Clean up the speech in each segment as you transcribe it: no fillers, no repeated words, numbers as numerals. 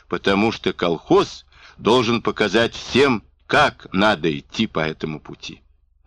потому что колхоз должен показать всем, как надо идти по этому пути.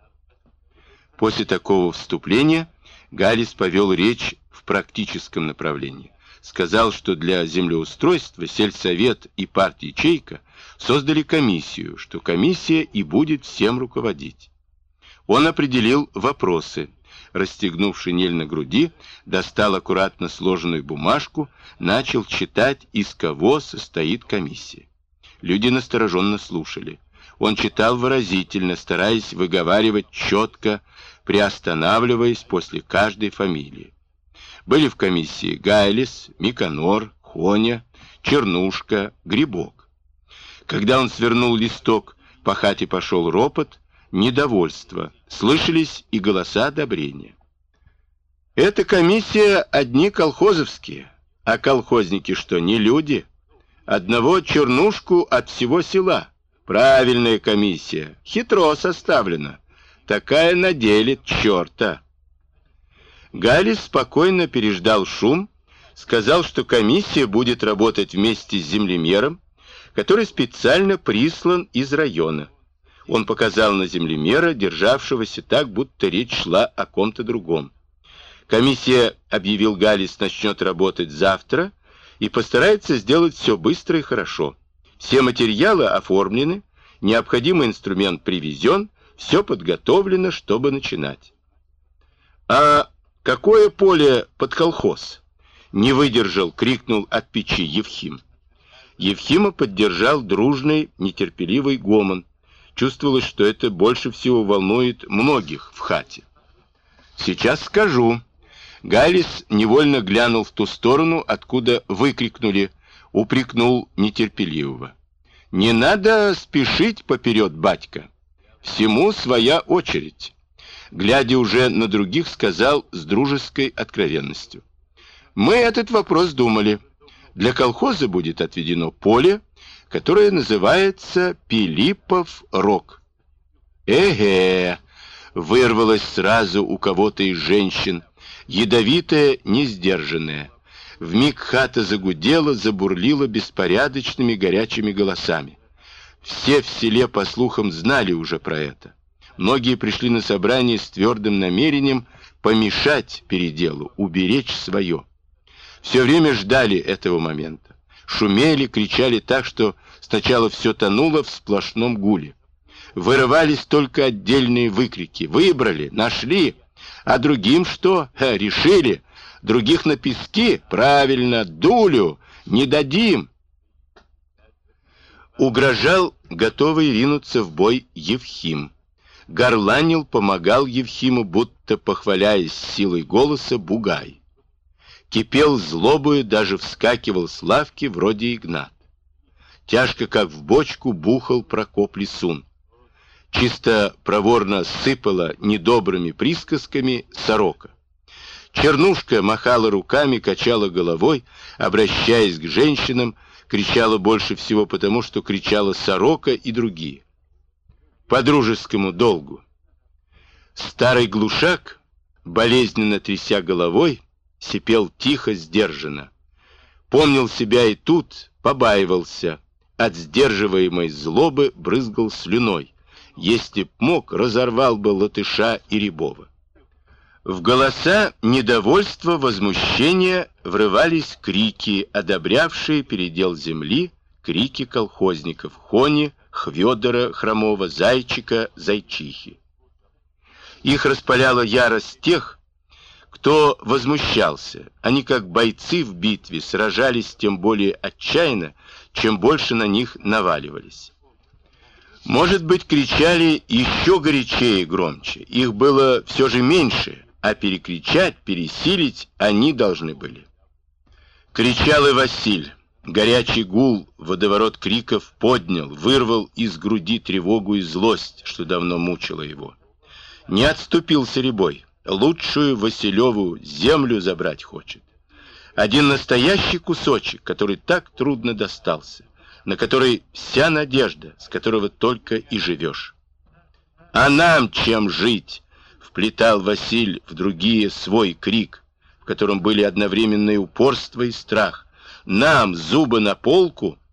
После такого вступления Галис повел речь в практическом направлении. Сказал, что для землеустройства сельсовет и парт-ячейка создали комиссию, что комиссия и будет всем руководить. Он определил вопросы. Расстегнув шинель на груди, достал аккуратно сложенную бумажку, начал читать, из кого состоит комиссия. Люди настороженно слушали. Он читал выразительно, стараясь выговаривать четко, приостанавливаясь после каждой фамилии. Были в комиссии Гайлис, Миконор, Хоня, Чернушка, Грибок. Когда он свернул листок, по хате пошел ропот, недовольство, слышались и голоса одобрения. Эта комиссия одни колхозовские, а колхозники что, не люди? Одного Чернушку от всего села. Правильная комиссия, хитро составлена. Такая наделит черта. Галис спокойно переждал шум, сказал, что комиссия будет работать вместе с землемером, который специально прислан из района. Он показал на землемера, державшегося так, будто речь шла о ком-то другом. Комиссия, объявил Галис, начнет работать завтра и постарается сделать все быстро и хорошо. Все материалы оформлены, необходимый инструмент привезен, все подготовлено, чтобы начинать. «А какое поле под колхоз?» Не выдержал, крикнул от печи Евхим. Евхима поддержал дружный, нетерпеливый гомон. Чувствовалось, что это больше всего волнует многих в хате. «Сейчас скажу». Галис невольно глянул в ту сторону, откуда выкрикнули, упрекнул нетерпеливого. «Не надо спешить поперед, батька. Всему своя очередь». Глядя уже на других, сказал с дружеской откровенностью. «Мы этот вопрос думали. Для колхоза будет отведено поле, которое называется Пилипов Рог». «Эге!» — вырвалось сразу у кого-то из женщин, ядовитое, несдержанное. Вмиг хата загудела, забурлила беспорядочными горячими голосами. Все в селе, по слухам, знали уже про это. Многие пришли на собрание с твердым намерением помешать переделу, уберечь свое. Все время ждали этого момента. Шумели, кричали так, что сначала все тонуло в сплошном гуле. Вырывались только отдельные выкрики. Выбрали, нашли. А другим что? Решили. Других на пески? Правильно, дулю. Не дадим. Угрожал, готовый ринуться в бой, Евхим. Горланил, помогал Евхиму, будто похваляясь силой голоса, Бугай. Кипел злобою, даже вскакивал с лавки, вроде Игнат. Тяжко, как в бочку, бухал Прокоп Лисун. Чисто проворно сыпала недобрыми присказками Сорока. Чернушка махала руками, качала головой, обращаясь к женщинам, кричала больше всего потому, что кричала Сорока и другие. По дружескому долгу. Старый глушак, болезненно тряся головой, сипел тихо, сдержанно. Помнил себя и тут, побаивался. От сдерживаемой злобы брызгал слюной. Если б мог, разорвал бы Латыша и Рябова. В голоса недовольства, возмущения врывались крики, одобрявшие передел земли, крики колхозников Хони, Хвёдора, Хромова, Зайчика, Зайчихи. Их распаляла ярость тех, кто возмущался. Они, как бойцы в битве, сражались тем более отчаянно, чем больше на них наваливались. Может быть, кричали еще горячее и громче. Их было все же меньше, а перекричать, пересилить они должны были. Кричал и Василь. Горячий гул, водоворот криков поднял, вырвал из груди тревогу и злость, что давно мучила его. Не отступился Рябой. Лучшую Василеву землю забрать хочет. Один настоящий кусочек, который так трудно достался, на который вся надежда, с которого только и живешь. «А нам чем жить?» — вплетал Василь в другие свой крик, в котором были одновременное упорство и страх. «Нам, зубы на полку,